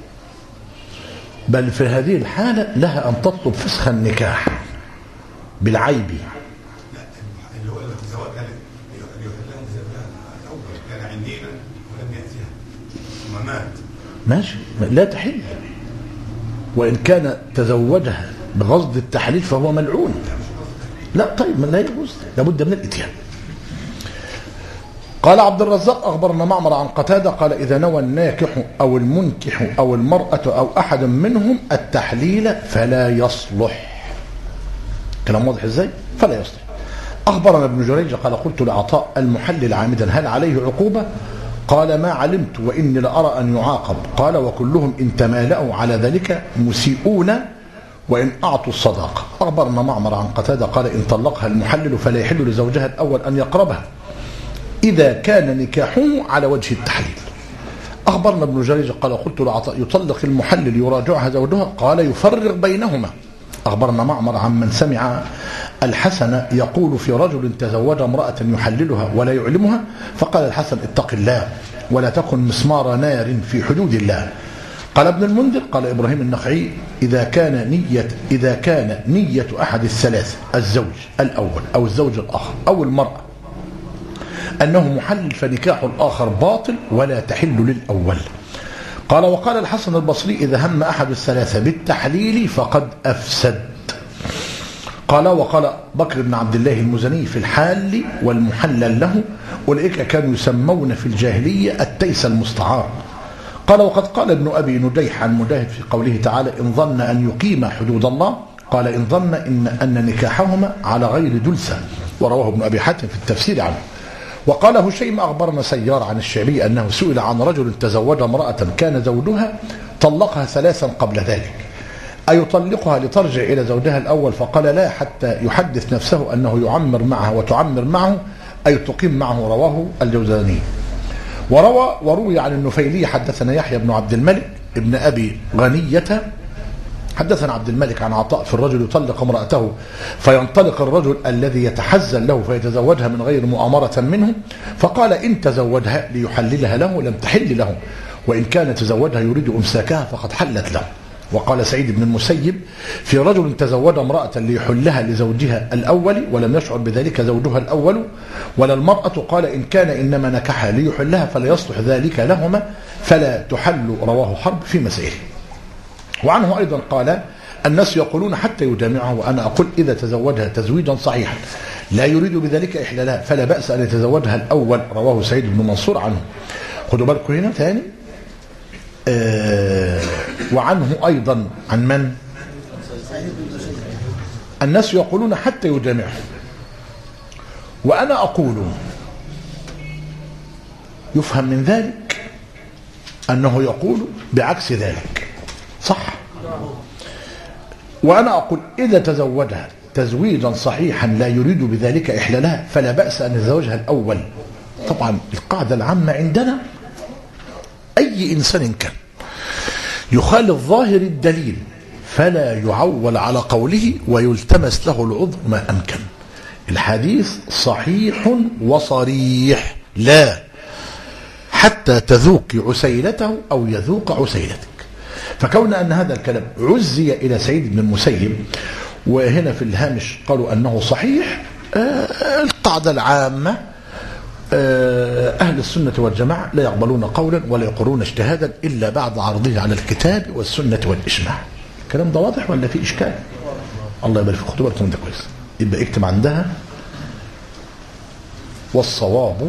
بل في هذه الحالة لها أن تطلب فسخ النكاح بالعيب. اللي هو تزوجها الأول كان عنينا ولم يأتيها ثم مات، ماشي، لا تحل. وإن كان تزوجها بقصد التحليل فهو ملعون. لا طيب، ما لا يجوز، لابد من الاتيان. قال عبد الرزاق أخبرنا معمر عن قتادة قال إذا نوى الناكح أو المنكح أو المرأة أو أحد منهم التحليل فلا يصلح. كلام واضح إزاي؟ فلا يصلح. أخبرنا ابن جريج قال قلت لعطاء المحلل عامدا هل عليه عقوبة؟ قال ما علمت وإني لأرى أن يعاقب. قال وكلهم إن تمالأوا على ذلك مسيئون وإن أعطوا الصداقة. أخبرنا معمر عن قتادة قال إن طلقها المحلل فلا يحل لزوجها الأول أن يقربها إذا كان نكاحه على وجه التحليل. أخبرنا ابن جريج قال قلت لعطاء يطلق المحلل يراجعها زوجها؟ قال يفرق بينهما. أخبرنا معمر عن من سمع الحسن يقول في رجل تزوج امرأة يحللها ولا يعلمها، فقال الحسن اتق الله ولا تكن مسمار نار في حدود الله. قال ابن المنذر قال إبراهيم النخعي إذا كان نية أحد الثلاثة الزوج الأول أو الزوج الآخر أو المرأة أنه محلل فنكاح الآخر باطل ولا تحل للأول. قال وقال الحسن البصري إذا هم أحد الثلاثة بالتحليل فقد أفسد. قال وقال بكر بن عبد الله المزني في الحال والمحلل له أولئك كانوا يسمون في الجاهلية التيس المستعار. قال وقد قال ابن أبي نديح عن مجاهد في قوله تعالى إن ظن أن يقيم حدود الله قال إن ظن أن نكاحهما على غير دلسة، ورواه ابن أبي حاتم في التفسير عنه. وقال هشيم أخبرنا سيار عن الشعبي أنه سئل عن رجل تزوج امرأة كان زوجها طلقها 3 قبل ذلك أيطلقها لترجع إلى زوجها الأول؟ فقال لا حتى يحدث نفسه أنه يعمر معها وتعمر معه أي تقيم معه. رواه الجوزاني. وروي عن النفيلي حدثنا يحيى بن عبد الملك ابن أبي غنية حدثنا عبد الملك عن عطاء في الرجل يطلق امرأته فينطلق الرجل الذي يتحزن له فيتزوجها من غير مؤامرة منه، فقال إن تزوجها ليحللها له لم تحل له، وإن كان تزوجها يريد أمساكها فقد حلت له. وقال سعيد بن المسيب في رجل تزوج امرأة ليحلها لزوجها الأول ولم يشعر بذلك زوجها الأول ولا المرأة، قال إن كان إنما نكحها ليحلها فلا يصلح ذلك لهما فلا تحل. رواه حرب في مسائله. وعنه أيضا قال الناس يقولون حتى يجامعها وأنا أقول إذا تزوجها تزويجا صحيحا لا يريد بذلك إحلالها فلا بأس أن يتزوجها الأول. رواه سعيد بن منصور عنه. خدوا بالكم هنا ثاني. وعنه أيضا عن من؟ الناس يقولون حتى يجامعها وأنا أقول يفهم من ذلك أنه يقول بعكس ذلك، صح؟ وأنا أقول إذا تزوجها تزويجا صحيحا لا يريد بذلك إحلالها فلا بأس أن يتزوجها الأول. طبعا القاعدة العامة عندنا أي إنسان كان يخالف ظاهر الدليل فلا يعول على قوله ويلتمس له العذر ما أمكن. الحديث صحيح وصريح، لا حتى تذوق عسيلته أو يذوق عسيلتك. فكون أن هذا الكلام عزي إلى سعيد بن المسيب، وهنا في الهامش قالوا أنه صحيح، القاعدة العامة أهل السنة والجماعة لا يقبلون قولا ولا يقرون اجتهادا إلا بعد عرضه على الكتاب والسنة والإجماع. الكلام ده واضح ولا في إشكال؟ الله يبارك فيكم، خدوا بالكم ده كويس. يبقى اكتب عندها والصواب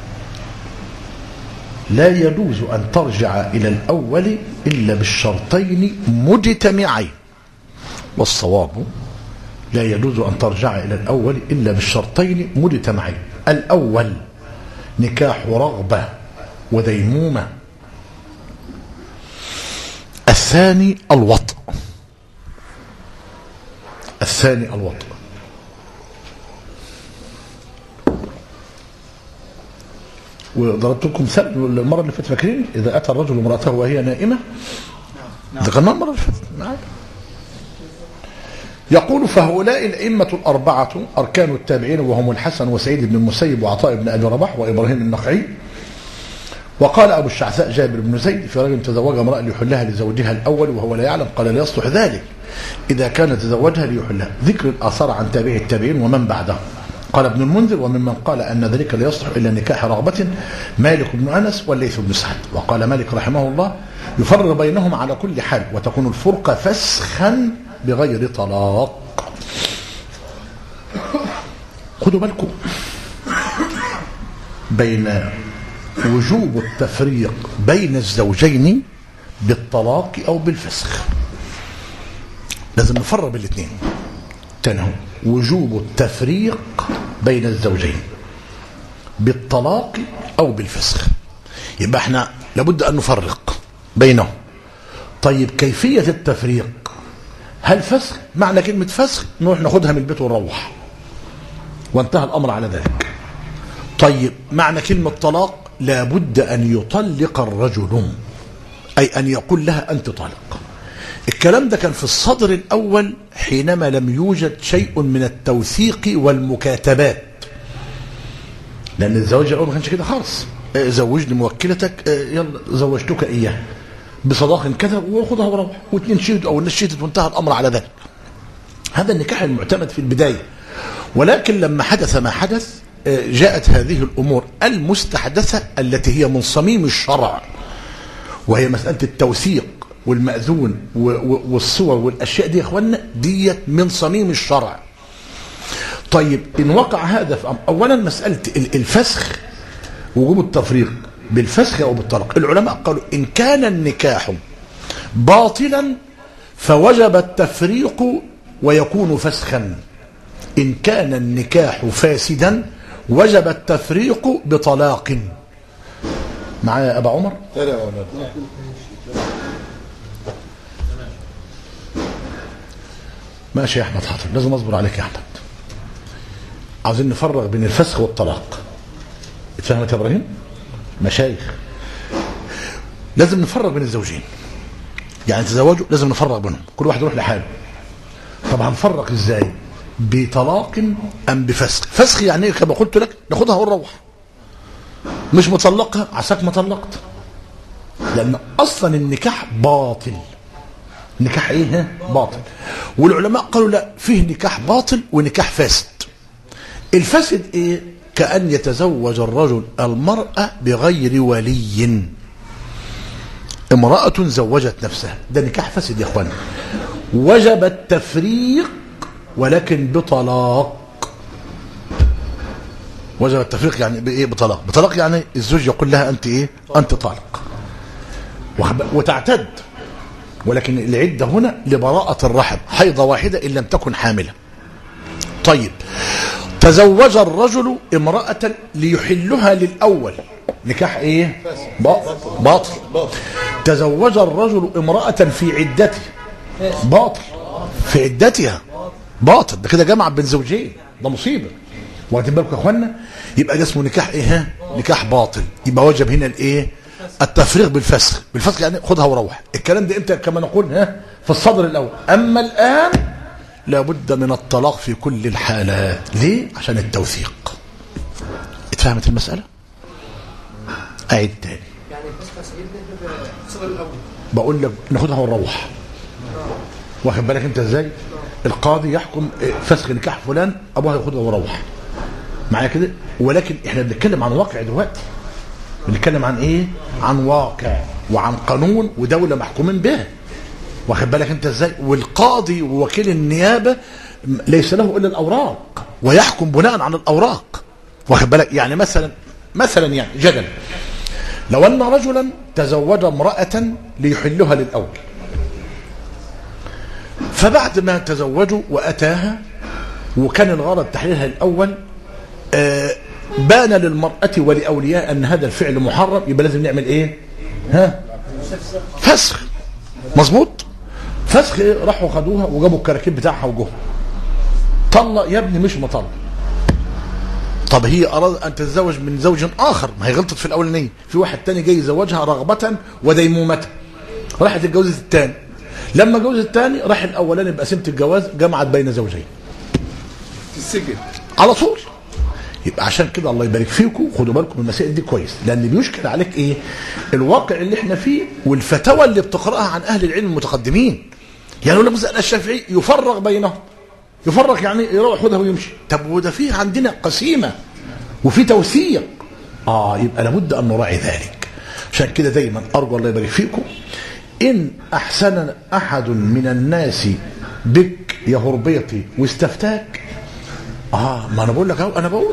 لا يجوز أن ترجع إلى الأول إلا بالشرطين مجتمعين. والصواب لا يجوز أن ترجع إلى الأول إلا بالشرطين مجتمعين. الأول نكاح رغبة وديمومة، الثاني الوطء. الثاني الوطء. وضربت لكم مثال المرة اللي فاتت، فاكرين؟ إذا أتى الرجل امرأته وهي نائمة، ذكرناها المرة اللي فاتت. يقول فهؤلاء الأئمة الأربعة أركان التابعين، وهم الحسن وسعيد بن المسيب وعطاء بن أبي رباح وإبراهيم النخعي. وقال أبو الشعثاء جابر بن زيد في رجل تزوج امرأة ليحلها لزوجها الأول وهو لا يعلم، قال لا يصلح ذلك إذا كان تزوجها ليحلها. ذكر الآثار عن تابعي التابعين ومن بعده. قال ابن المنذر وممن قال أن ذلك لا يصلح إلا نكاح رغبة مالك بن أنس والليث بن سعد. وقال مالك رحمه الله يفرق بينهم على كل حال، وتكون الفرقة فسخا بغير طلاق. خدوا بالكم بين وجوب التفريق بين الزوجين بالطلاق أو بالفسخ، لازم نفرق بين الاثنين. تنهو وجوب التفريق بين الزوجين بالطلاق أو بالفسخ، يبقى احنا لابد أن نفرق بينهم. طيب كيفية التفريق؟ هل فسخ؟ معنى كلمة فسخ نروح ناخدها من البيت ونروح وانتهى الأمر على ذلك. طيب معنى كلمة طلاق لابد أن يطلق الرجل، أي أن يقول لها أنت طالق. الكلام ده كان في الصدر الأول حينما لم يوجد شيء من التوثيق والمكاتبات، لأن الزواج الأول ما كانش كده خالص. زوجني موكلتك، يلا زوجتك إياه بصداق كذا وخذها وروح، واثنين شهدوا أو الناس شهدت وانتهى الأمر على ذلك. هذا النكاح المعتمد في البداية. ولكن لما حدث ما حدث جاءت هذه الأمور المستحدثة التي هي من صميم الشرع، وهي مسألة التوثيق والمأذون والصور والأشياء دي يا إخوانا، ديت من صميم الشرع. طيب إن وقع هذا في أولا مسألة الفسخ، وجوب التفريق بالفسخ أو بالطلاق. العلماء قالوا إن كان النكاح باطلا فوجب التفريق ويكون فسخا. إن كان النكاح فاسدا وجب التفريق بطلاق. معايا أبا عمر؟ ماشي يا أحمد، حاضر، لازم أصبر عليك يا أحمد. عاوزين نفرق بين الفسخ والطلاق. اتفهمت يا إبراهيم؟ مشايخ لازم نفرق بين الزوجين، يعني تزوجوا لازم نفرق بينهم، كل واحد يروح لحاله. طب هنفرق ازاي؟ بطلاق ام بفسخ؟ فسخ يعني ايه؟ كما قلت لك ناخدها ونروح، مش مطلقها عساك ما طلقت، لان اصلا النكاح باطل. نكاح ايه؟ باطل. والعلماء قالوا لا، فيه نكاح باطل ونكاح فاسد. الفاسد ايه؟ كأن يتزوج الرجل المرأة بغير ولي، امرأة زوجت نفسها، ده نكاح فاسد يا اخوانا. وجب التفريق ولكن بطلاق. وجب التفريق يعني بايه؟ بطلاق. بطلاق يعني الزوج يقول لها انت ايه؟ انت طالق، وتعتد. ولكن العدة هنا لبراءة الرحم، حيضة واحدة إن لم تكن حاملة. طيب تزوج الرجل امرأة ليحلها للأول، نكاح ايه؟ باطل. تزوج الرجل امرأة في عدته، باطل. في عدتها باطل، ده كده جمع بين زوجين، ده مصيبة. واخدين بالكم يا اخوانا؟ يبقى ده اسمه نكاح ايه؟ نكاح باطل. يبقى وجب هنا الايه؟ التفريغ بالفسخ يعني خدها وروح. الكلام ده امتى؟ كما نقول في الصدر الاول. اما الان لابد من الطلاق في كل الحالات. ليه؟ عشان التوثيق. اتفهمت المسألة؟ اعيد تاني. يعني الفسخ سيدنا الصدر الاول. بقول لك ناخدها ونروح. واخد بالك انت ازاي؟ القاضي يحكم فسخ نكاح فلان، ابوها ياخدها ويروح معايا كده. ولكن احنا بنتكلم عن واقع دلوقتي. بنتكلم عن ايه؟ عن واقع وعن قانون ودولة محكومين به. واخد بالك انت ازاي؟ والقاضي ووكيل النيابة ليس له الا الاوراق ويحكم بناء على الاوراق. واخد بالك؟ يعني مثلا يعني جدل، لو ان رجلا تزوج امرأة ليحلها للاول، فبعد ما تزوجوا واتاها وكان الغرض تحليلها الاول، بان للمرأة ولأولياء ان هذا الفعل محرم، يبقى لازم نعمل ايه؟ فسخ. مظبوط؟ فسخ ايه؟ راحوا خدوها وجابوا الكراكيب بتاعها وجوه. طلق يا ابني مش مطلق. طب هي اراد ان تتزوج من زوج اخر، ما هي غلطت في الاولانيه، في واحد تاني جاي يزوجها رغبة وديمومة، راحت اتجوزت التاني. لما اتجوزت التاني راح الاولاني بقسيمة الجواز جمعت بين زوجين في السجن على طول. يبقى عشان كده الله يبارك فيكم خدوا بالكم من المسائل دي كويس، لان بيشكل عليك ايه؟ الواقع اللي احنا فيه والفتاوى اللي بتقراها عن اهل العلم المتقدمين. يعني يقول لك مثلا الشافعي يفرق بينهم، يفرق يعني يروح ياخدها ويمشي. طب وده فيه عندنا قسيمه وفي توثيق، يبقى لابد ان نراعي ذلك. عشان كده دايما ارجو الله يبارك فيكم، ان احسن احد من الناس بك يا هربيتي واستفتاك، ما انا بقول لك اهو، انا بقول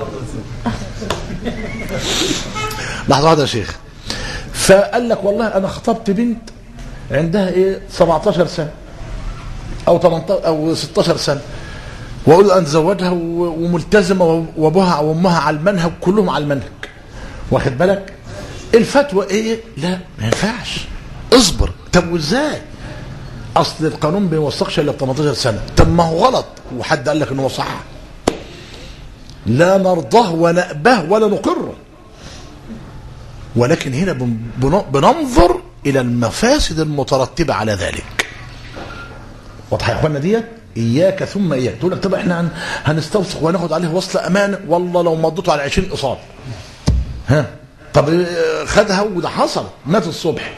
لحظه واحده يا شيخ. فقال لك والله انا خطبت بنت عندها 17 سنه او 18 او 16 سنه، واقول ان تزوجها وملتزمه وابوها وامها على المنهج، كلهم على المنهج. واخد بالك؟ الفتوى ايه؟ لا ما ينفعش، اصبر. طب وازاي؟ اصل القانون ما بيوثقش الا ب 18 سنه. طب ما هو غلط وحد قال لك ان هو صح؟ لا نرضاه ونأبه ولا نقره، ولكن هنا بننظر الى المفاسد المترتبه على ذلك. واضحه يا اخوانا ديت؟ اياك ثم اياك. تقول لك طب احنا هنستوثق وناخد عليه وصل امانه، والله لو مضيته على 20 اصابه. طب خدها وده حصل، مات الصبح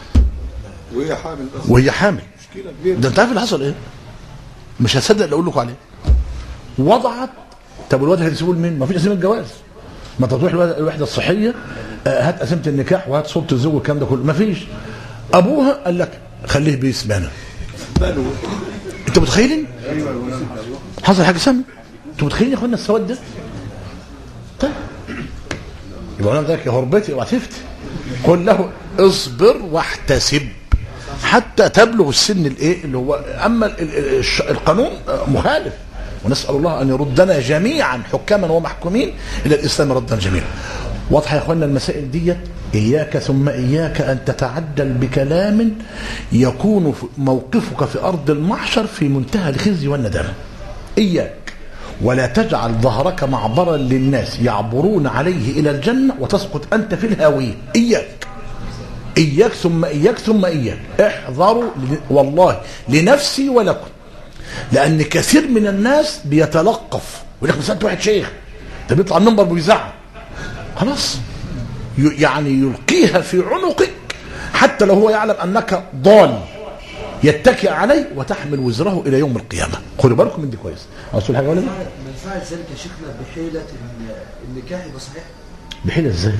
وهي حامل مشكله كبيره. ده انت عارف اللي حصل ايه؟ مش هتصدق اللي اقول لكم عليه. وضعت. طب الواد هيسيبوه لمين؟ ما فيش قسيمه الجواز. ما تروح الوحده الصحيه هات قسيمه النكاح وهات صوره الزوج والكلام ده كله، ما فيش. ابوها قال لك خليه باسمنا. انتوا متخيلين؟ حصل حاجه سامي؟ انتوا متخيلين يا اخوانا السواد ده؟ طيب يبقى انا ذاك يا هربتي اوعى تفتي. قل له اصبر واحتسب حتى تبلغ السن اللي هو. اما القانون مخالف، ونسال الله ان يردنا جميعا حكاما ومحكومين الى الاسلام ردا جميلا. واضحه يا اخوانا المسائل ديت؟ اياك ثم اياك ان تتعجل بكلام يكون موقفك في ارض المحشر في منتهى الخزي والندامه. اياك، ولا تجعل ظهرك معبرا للناس يعبرون عليه الى الجنه وتسقط انت في الهاويه. اياك اياك ثم اياك ثم اياك. احذروا والله لنفسي ولكم، لان كثير من الناس بيتلقف ويقول لك مسألة واحد شيخ ده بيطلع المنبر ويزعق، خلاص يعني يلقيها في عنقك حتى لو هو يعلم انك ضال، يتكئ عليه وتحمل وزره الى يوم القيامه. خدوا بالكم من دي كويس. اقول حاجه ولا لا؟ منفعه ذلك يا شيخنا بحيله النكاح يبقى صحيح. بحيله ازاي؟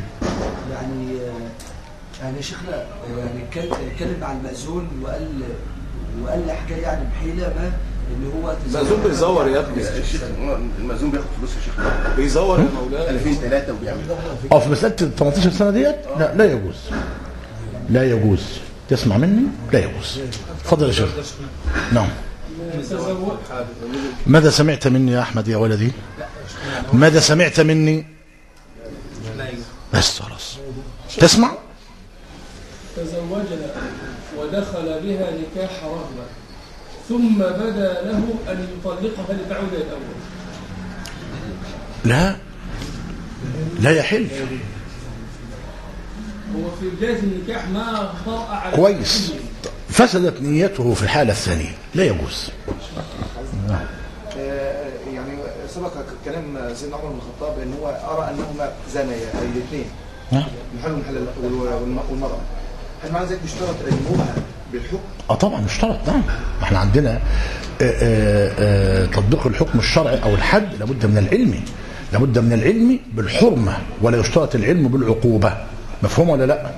يعني يا شيخنا اتكلم مع المأذون وقال حكايه يعني بحيله ما اللي هو المأذون بيزور يا ابني. المأذون بياخد فلوس يا شيخنا، بيزور يا مولانا 2003 وبيعمل في مساله 18 سنه ديت لا يجوز، لا يجوز. تسمع مني؟ لا يجوز. اتفضل يا شيخ. نعم. ماذا سمعت مني يا احمد يا ولدي؟ ماذا سمعت مني؟ بس خلاص تسمع. تزوجنا ودخل بها نكاح رغبة ثم بدا له أن يطلقها لتعود الأول. لا يحل. هو في بداية النكاح ما طرأ على كويس، فسدت نيته في الحالة الثانية لا يجوز. يعني سبق كلام سيدنا عمر بن الخطاب ان هو ارى انهما زانيا اي الاثنين المحل والمحل والمرأة. هل معنى ذلك بيشترط الموها بالحكم؟ طبعا اشترط. نعم، احنا عندنا تطبيق الحكم الشرعي او الحد لابد من العلم، لابد من العلم بالحرمة ولا يشترط العلم بالعقوبة. مفهوم ولا لا؟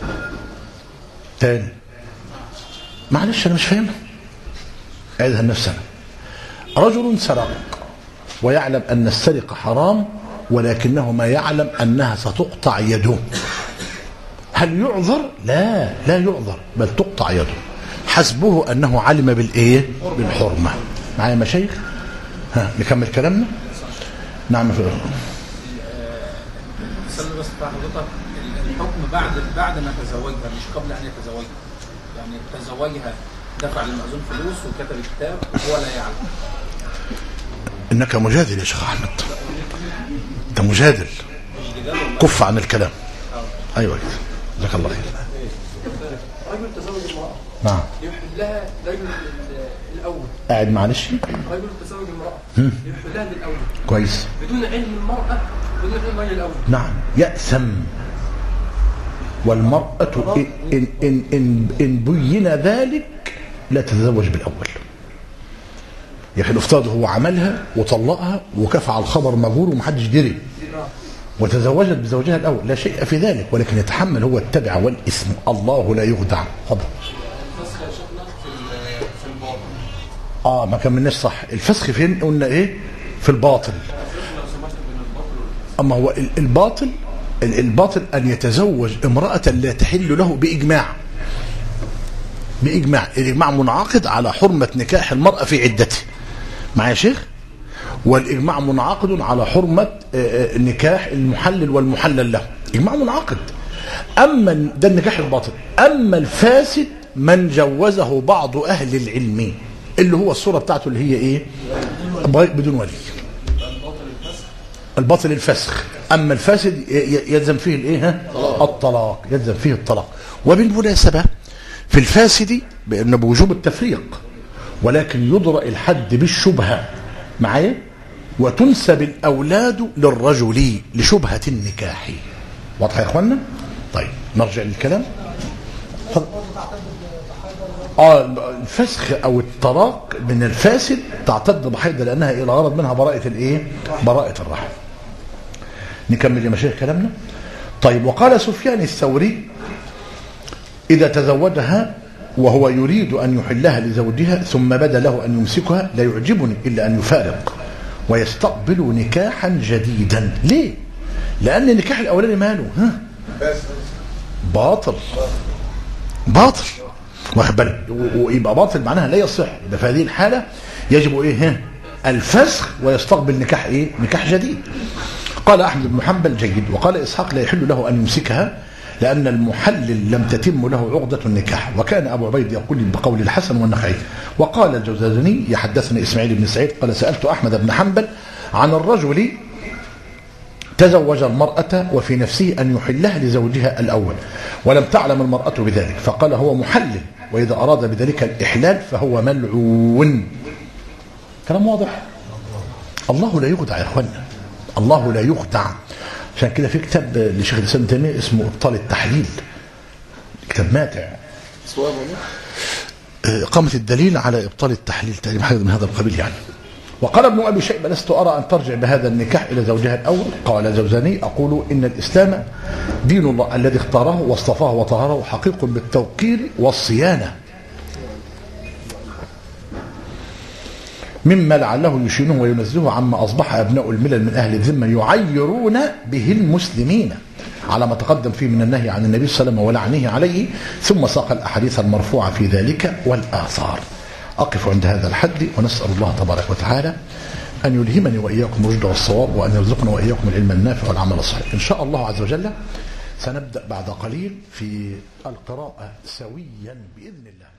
تاني معلش انا مش فاهمها، اعيدها لنفسنا. رجل سرق ويعلم ان السرقة حرام ولكنه ما يعلم انها ستقطع يده، هل يعذر؟ لا يعذر، بل تقطع يده، حسبه انه علم بالايه؟ بالحرمة. معايا مشايخ؟ نكمل كلامنا. نعم. استنى بس بتاع حضرتك، الحكم بعد ما تزوجها مش قبل ان يتزوجها. يعني تزوجها دفع للمأذون فلوس وكتب الكتاب وهو لا يعلم. انك مجادل يا شيخ احمد، انت مجادل، كف عن الكلام. ايوه جزاك الله خير. رجل تزوج امرأة، نعم، يحل لها رجل الاول. قاعد معلش. رجل تزوج امرأة يحل لها الاول كويس، بدون علم المرأة، بدون علم الرجل الاول. نعم، يأثم. والمرأة إن بين ذلك لا تتزوج بالأول. يا أخي الافتراض هو عملها وطلقها وكفى على الخبر مجهول ومحدش دري وتزوجت بزوجها الأول، لا شيء في ذلك، ولكن يتحمل هو التبع والإثم. الله لا يخدع. فضل. ما كملناش صح. الفسخ فين قلنا ايه؟ في الباطل. اما هو الباطل ان يتزوج امرأة لا تحل له بإجماع. الإجماع منعقد على حرمة نكاح المرأة في عدته. معايا يا شيخ؟ والإجماع منعقد على حرمة نكاح المحلل والمحلل له، إجماع منعقد. أما ده النكاح الباطل. أما الفاسد من جوزه بعض أهل العلم، اللي هو الصورة بتاعته اللي هي إيه؟ بدون ولي. الباطل الفسخ. أما الفاسد يلزم فيه الإيه؟ الطلاق، يلزم فيه الطلاق. وبالمناسبة في الفاسد بأن بوجوب التفريق، ولكن يضرأ الحد بالشبهة. معايا؟ وتنسب الأولاد للرجل لشبهة النكاح. واضح يا إخوانا؟ طيب نرجع للكلام. الفسخ أو الطلاق من الفاسد تعتد بحيض لأنها إلى غرض منها براءة الإيه؟ براءة الرحم. نكمل يا مشايخ كلامنا. طيب وقال سفيان الثوري إذا تزوجها وهو يريد أن يحلها لزوجها ثم بدا له أن يمسكها لا يعجبني إلا أن يفارق ويستقبل نكاحا جديدا. ليه؟ لأن النكاح الأولاني ماله؟ باطل. واخد بالك؟ ويبقى باطل معناها لا يصح. يبقى في هذه الحالة يجب إيه؟ الفسخ ويستقبل نكاح إيه؟ نكاح جديد. قال أحمد بن حنبل جيد. وقال إسحاق لا يحل له أن يمسكها لأن المحلل لم تتم له عقدة النكاح. وكان أبو عبيد يقول بقول الحسن والنخعي. وقال الجوزجاني يحدثني إسماعيل بن سعيد قال سألت أحمد بن حنبل عن الرجل تزوج المرأة وفي نفسه أن يحلها لزوجها الأول ولم تعلم المرأة بذلك، فقال هو محلل، وإذا أراد بذلك الإحلال فهو ملعون. كلام واضح. الله لا يخدع يا أخوانا، الله لا يخدع. عشان كده في كتاب لشيخ الإسلام ابن تيمية اسمه إبطال التحليل، كتاب ماتع، إقامة الدليل على إبطال التحليل، تقريبا حاجة من هذا القبيل يعني. وقال ابن أبي شيبة لست أرى أن ترجع بهذا النكاح إلى زوجها الأول. قال الجوزجاني أقول إن الإسلام دين الله الذي اختاره واصطفاه وطهره حقيق بالتوقير والصيانة مما لعله يشينه وينزهه عما أصبح أبناء الملل من أهل الذمة يعيرون به المسلمين على ما تقدم فيه من النهي عن النبي صلى الله عليه وسلم ولعنه عليه، ثم ساق الأحاديث المرفوعة في ذلك والآثار. أقف عند هذا الحد ونسأل الله تبارك وتعالى أن يلهمني وإياكم الرشد والصواب وأن يرزقنا وإياكم العلم النافع والعمل الصالح. إن شاء الله عز وجل سنبدأ بعد قليل في القراءة سويا بإذن الله.